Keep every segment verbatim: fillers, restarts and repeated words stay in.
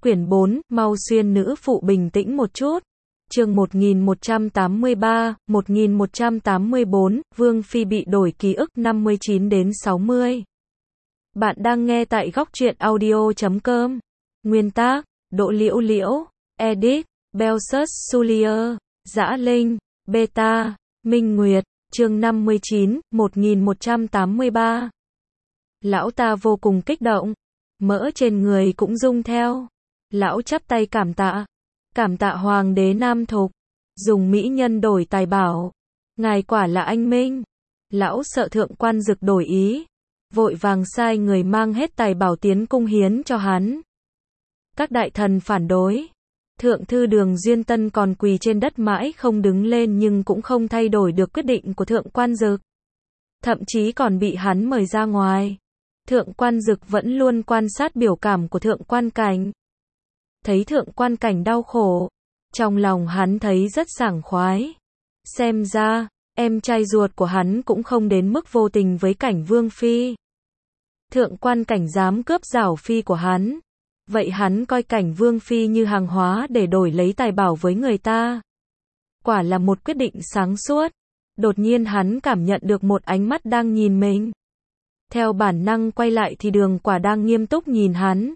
Quyển bốn, mau xuyên nữ phụ bình tĩnh một chút. Chương một nghìn một trăm tám mươi ba, một nghìn một trăm tám mươi bốn, Vương Phi bị đổi ký ức năm mươi chín đến sáu mươi. Bạn đang nghe tại góc truyện audio chấm com. Nguyên tác, Đỗ Liễu Liễu, edit, Belsus Sulier, Dã Linh, Beta, Minh Nguyệt, chương năm mươi chín, một nghìn một trăm tám mươi ba. Lão ta vô cùng kích động, mỡ trên người cũng rung theo. Lão chắp tay cảm tạ, cảm tạ Hoàng đế Nam Thục, dùng mỹ nhân đổi tài bảo. Ngài quả là anh minh. Lão sợ thượng quan Dực đổi ý, vội vàng sai người mang hết tài bảo tiến cung hiến cho hắn. Các đại thần phản đối. Thượng thư Đường Duyên Tân còn quỳ trên đất mãi không đứng lên nhưng cũng không thay đổi được quyết định của thượng quan Dực. Thậm chí còn bị hắn mời ra ngoài. Thượng quan Dực vẫn luôn quan sát biểu cảm của thượng quan Cảnh. Thấy thượng quan Cảnh đau khổ, trong lòng hắn thấy rất sảng khoái. Xem ra, em trai ruột của hắn cũng không đến mức vô tình với Cảnh Vương Phi. Thượng quan Cảnh dám cướp giảo phi của hắn. Vậy hắn coi Cảnh Vương Phi như hàng hóa để đổi lấy tài bảo với người ta. Quả là một quyết định sáng suốt. Đột nhiên hắn cảm nhận được một ánh mắt đang nhìn mình. Theo bản năng quay lại thì Đường Quả đang nghiêm túc nhìn hắn.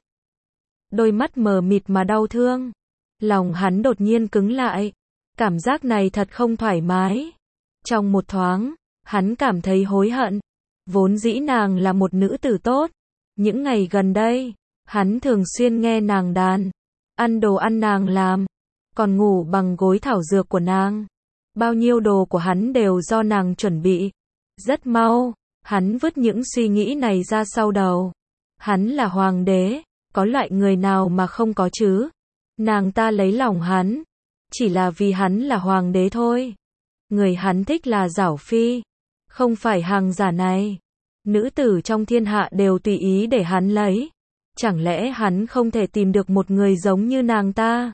Đôi mắt mờ mịt mà đau thương. Lòng hắn đột nhiên cứng lại. Cảm giác này thật không thoải mái. Trong một thoáng, hắn cảm thấy hối hận. Vốn dĩ nàng là một nữ tử tốt. Những ngày gần đây, hắn thường xuyên nghe nàng đàn, ăn đồ ăn nàng làm, còn ngủ bằng gối thảo dược của nàng. Bao nhiêu đồ của hắn đều do nàng chuẩn bị. Rất mau, hắn vứt những suy nghĩ này ra sau đầu. Hắn là hoàng đế, có loại người nào mà không có chứ? Nàng ta lấy lòng hắn, chỉ là vì hắn là hoàng đế thôi. Người hắn thích là Giảo Phi, không phải hàng giả này. Nữ tử trong thiên hạ đều tùy ý để hắn lấy. Chẳng lẽ hắn không thể tìm được một người giống như nàng ta?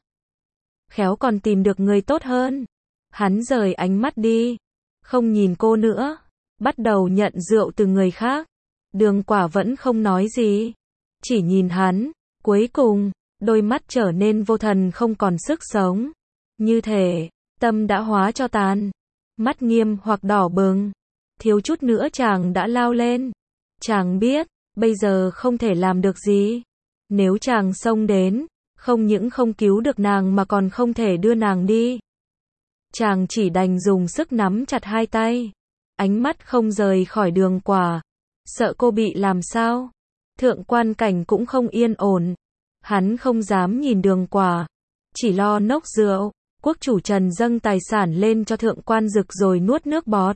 Khéo còn tìm được người tốt hơn. Hắn rời ánh mắt đi, không nhìn cô nữa, bắt đầu nhận rượu từ người khác. Đường Quả vẫn không nói gì, chỉ nhìn hắn. Cuối cùng, đôi mắt trở nên vô thần không còn sức sống. Như thể, tâm đã hóa cho tàn. Mắt nghiêm hoặc đỏ bừng. Thiếu chút nữa chàng đã lao lên. Chàng biết, bây giờ không thể làm được gì. Nếu chàng xông đến, không những không cứu được nàng mà còn không thể đưa nàng đi. Chàng chỉ đành dùng sức nắm chặt hai tay. Ánh mắt không rời khỏi Đường Quả. Sợ cô bị làm sao? Thượng quan Cảnh cũng không yên ổn. Hắn không dám nhìn Đường Quả, chỉ lo nốc rượu. Quốc chủ Trần dâng tài sản lên cho thượng quan Dực rồi nuốt nước bọt.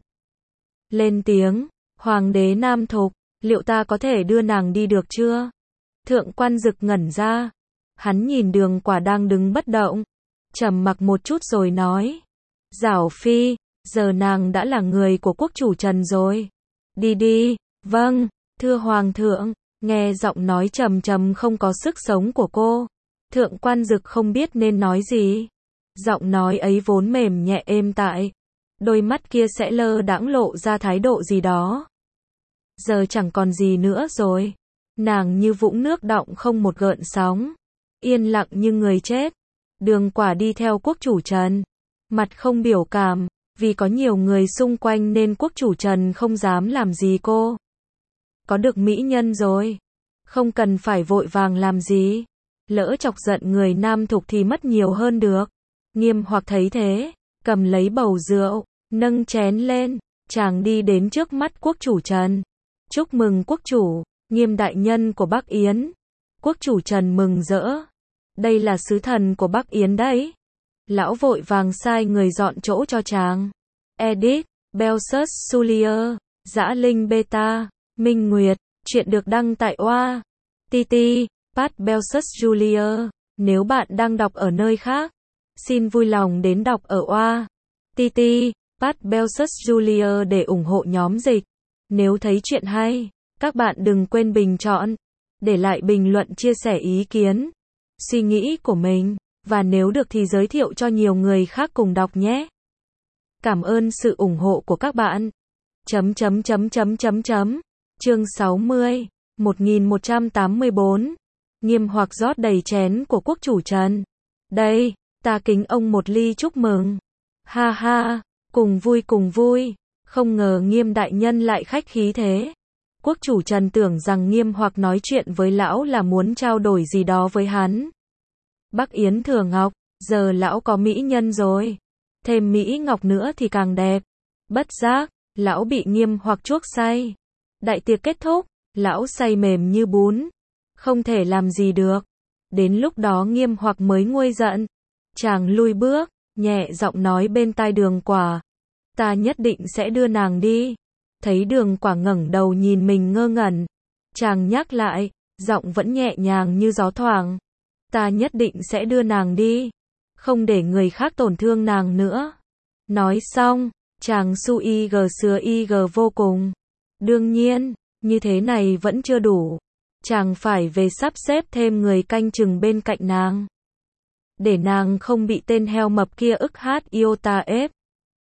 Lên tiếng, Hoàng đế Nam Thục, liệu ta có thể đưa nàng đi được chưa? Thượng quan Dực ngẩn ra. Hắn nhìn Đường Quả đang đứng bất động, trầm mặc một chút rồi nói. Giảo Phi, giờ nàng đã là người của quốc chủ Trần rồi. Đi đi. Vâng, thưa Hoàng thượng. Nghe giọng nói trầm trầm không có sức sống của cô, thượng quan Dực không biết nên nói gì. Giọng nói ấy vốn mềm nhẹ êm tại, đôi mắt kia sẽ lơ đãng lộ ra thái độ gì đó. Giờ chẳng còn gì nữa rồi. Nàng như vũng nước đọng không một gợn sóng, yên lặng như người chết. Đường Quả đi theo quốc chủ Trần, mặt không biểu cảm, vì có nhiều người xung quanh nên quốc chủ Trần không dám làm gì cô. Có được mỹ nhân rồi, không cần phải vội vàng làm gì. Lỡ chọc giận người Nam Thục thì mất nhiều hơn được. Nghiêm hoặc thấy thế, cầm lấy bầu rượu, nâng chén lên, chàng đi đến trước mắt quốc chủ Trần. Chúc mừng quốc chủ, Nghiêm đại nhân của Bắc Yến. Quốc chủ Trần mừng rỡ. Đây là sứ thần của Bắc Yến đấy. Lão vội vàng sai người dọn chỗ cho chàng. Edit, Belsus Sulier, Dã Linh Beta, Minh Nguyệt. Chuyện được đăng tại oa tê tê, Pat Belsus Julia. Nếu bạn đang đọc ở nơi khác, xin vui lòng đến đọc ở oa tê tê, Pat Belsus Julia để ủng hộ nhóm dịch. Nếu thấy chuyện hay, các bạn đừng quên bình chọn, để lại bình luận chia sẻ ý kiến, suy nghĩ của mình, và nếu được thì giới thiệu cho nhiều người khác cùng đọc nhé. Cảm ơn sự ủng hộ của các bạn. Chấm chấm chấm chấm chấm chấm. Chương sáu mươi, một nghìn một trăm tám mươi bốn. Nghiêm Hoặc rót đầy chén của quốc chủ Trần. Đây, ta kính ông một ly chúc mừng. Ha ha, cùng vui cùng vui. Không ngờ Nghiêm đại nhân lại khách khí thế. Quốc chủ Trần tưởng rằng Nghiêm Hoặc nói chuyện với lão là muốn trao đổi gì đó với hắn. Bắc Yến Thừa Ngọc, giờ lão có mỹ nhân rồi. Thêm mỹ ngọc nữa thì càng đẹp. Bất giác, lão bị Nghiêm Hoặc chuốc say. Đại tiệc kết thúc, lão say mềm như bún. Không thể làm gì được. Đến lúc đó Nghiêm Hoặc mới nguôi giận. Chàng lui bước, nhẹ giọng nói bên tai Đường Quả. Ta nhất định sẽ đưa nàng đi. Thấy Đường Quả ngẩng đầu nhìn mình ngơ ngẩn. Chàng nhắc lại, giọng vẫn nhẹ nhàng như gió thoảng. Ta nhất định sẽ đưa nàng đi. Không để người khác tổn thương nàng nữa. Nói xong, chàng su y gờ sứa y gờ vô cùng. Đương nhiên, như thế này vẫn chưa đủ. Chàng phải về sắp xếp thêm người canh chừng bên cạnh nàng. Để nàng không bị tên heo mập kia ức hát iota ép.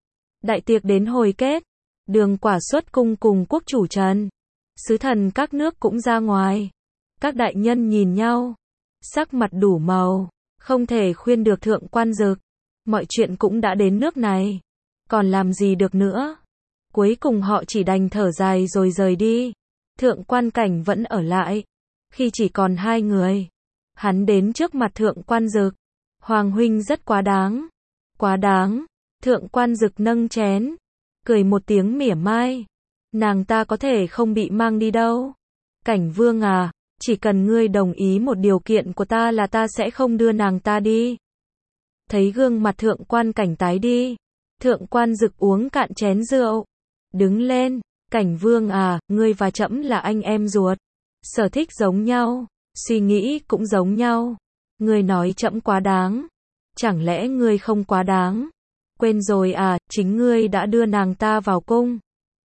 Đại tiệc đến hồi kết. Đường Quả xuất cung cùng quốc chủ Trần. Sứ thần các nước cũng ra ngoài. Các đại nhân nhìn nhau. Sắc mặt đủ màu. Không thể khuyên được Thượng Quan Dực. Mọi chuyện cũng đã đến nước này. Còn làm gì được nữa. Cuối cùng họ chỉ đành thở dài rồi rời đi. Thượng Quan Cảnh vẫn ở lại. Khi chỉ còn hai người. Hắn đến trước mặt Thượng Quan Dực. Hoàng huynh rất quá đáng. Quá đáng. Thượng Quan Dực nâng chén. Cười một tiếng mỉa mai. Nàng ta có thể không bị mang đi đâu. Cảnh Vương à, chỉ cần ngươi đồng ý một điều kiện của ta là ta sẽ không đưa nàng ta đi. Thấy gương mặt Thượng Quan Cảnh tái đi. Thượng Quan Dực uống cạn chén rượu. Đứng lên. Cảnh Vương à, ngươi và trẫm là anh em ruột. Sở thích giống nhau. Suy nghĩ cũng giống nhau. Ngươi nói trẫm quá đáng. Chẳng lẽ ngươi không quá đáng? Quên rồi à, chính ngươi đã đưa nàng ta vào cung.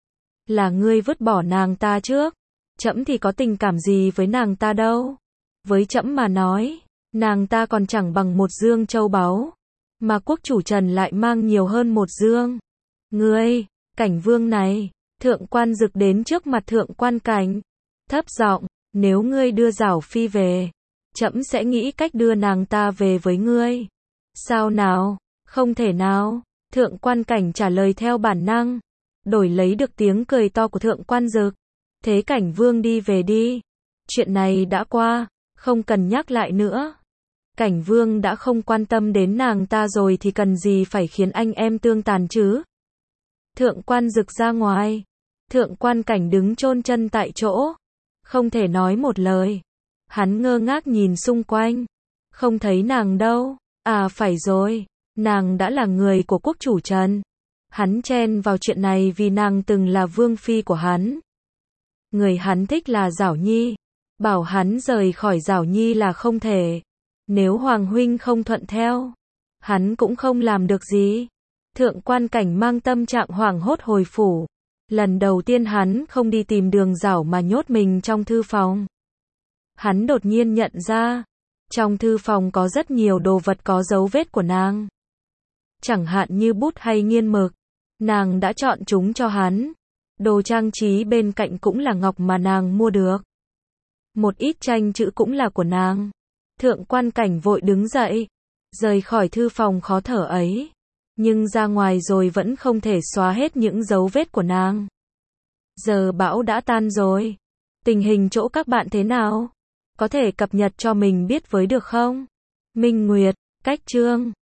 Là ngươi vứt bỏ nàng ta trước. Trẫm thì có tình cảm gì với nàng ta đâu. Với trẫm mà nói, nàng ta còn chẳng bằng một dương châu báu. Mà quốc chủ Trần lại mang nhiều hơn một dương. Ngươi, Cảnh Vương này. Thượng Quan Dực đến trước mặt Thượng Quan Cảnh. Thấp giọng, nếu ngươi đưa Giảo Phi về, trẫm sẽ nghĩ cách đưa nàng ta về với ngươi. Sao nào? Không thể nào. Thượng Quan Cảnh trả lời theo bản năng. Đổi lấy được tiếng cười to của Thượng Quan Dực. Thế Cảnh Vương đi về đi. Chuyện này đã qua. Không cần nhắc lại nữa. Cảnh Vương đã không quan tâm đến nàng ta rồi thì cần gì phải khiến anh em tương tàn chứ. Thượng Quan Dực ra ngoài. Thượng Quan Cảnh đứng chôn chân tại chỗ. Không thể nói một lời. Hắn ngơ ngác nhìn xung quanh. Không thấy nàng đâu. À phải rồi. Nàng đã là người của quốc chủ Trần. Hắn chen vào chuyện này vì nàng từng là vương phi của hắn. Người hắn thích là Giảo Nhi. Bảo hắn rời khỏi Giảo Nhi là không thể. Nếu Hoàng huynh không thuận theo, hắn cũng không làm được gì. Thượng Quan Cảnh mang tâm trạng hoảng hốt hồi phủ. Lần đầu tiên hắn không đi tìm Đường Giảo mà nhốt mình trong thư phòng. Hắn đột nhiên nhận ra, trong thư phòng có rất nhiều đồ vật có dấu vết của nàng. Chẳng hạn như bút hay nghiên mực. Nàng đã chọn chúng cho hắn. Đồ trang trí bên cạnh cũng là ngọc mà nàng mua được. Một ít tranh chữ cũng là của nàng. Thượng Quan Cảnh vội đứng dậy, rời khỏi thư phòng khó thở ấy. Nhưng ra ngoài rồi vẫn không thể xóa hết những dấu vết của nàng. Giờ bão đã tan rồi. Tình hình chỗ các bạn thế nào? Có thể cập nhật cho mình biết với được không? Minh Nguyệt, Cách Chương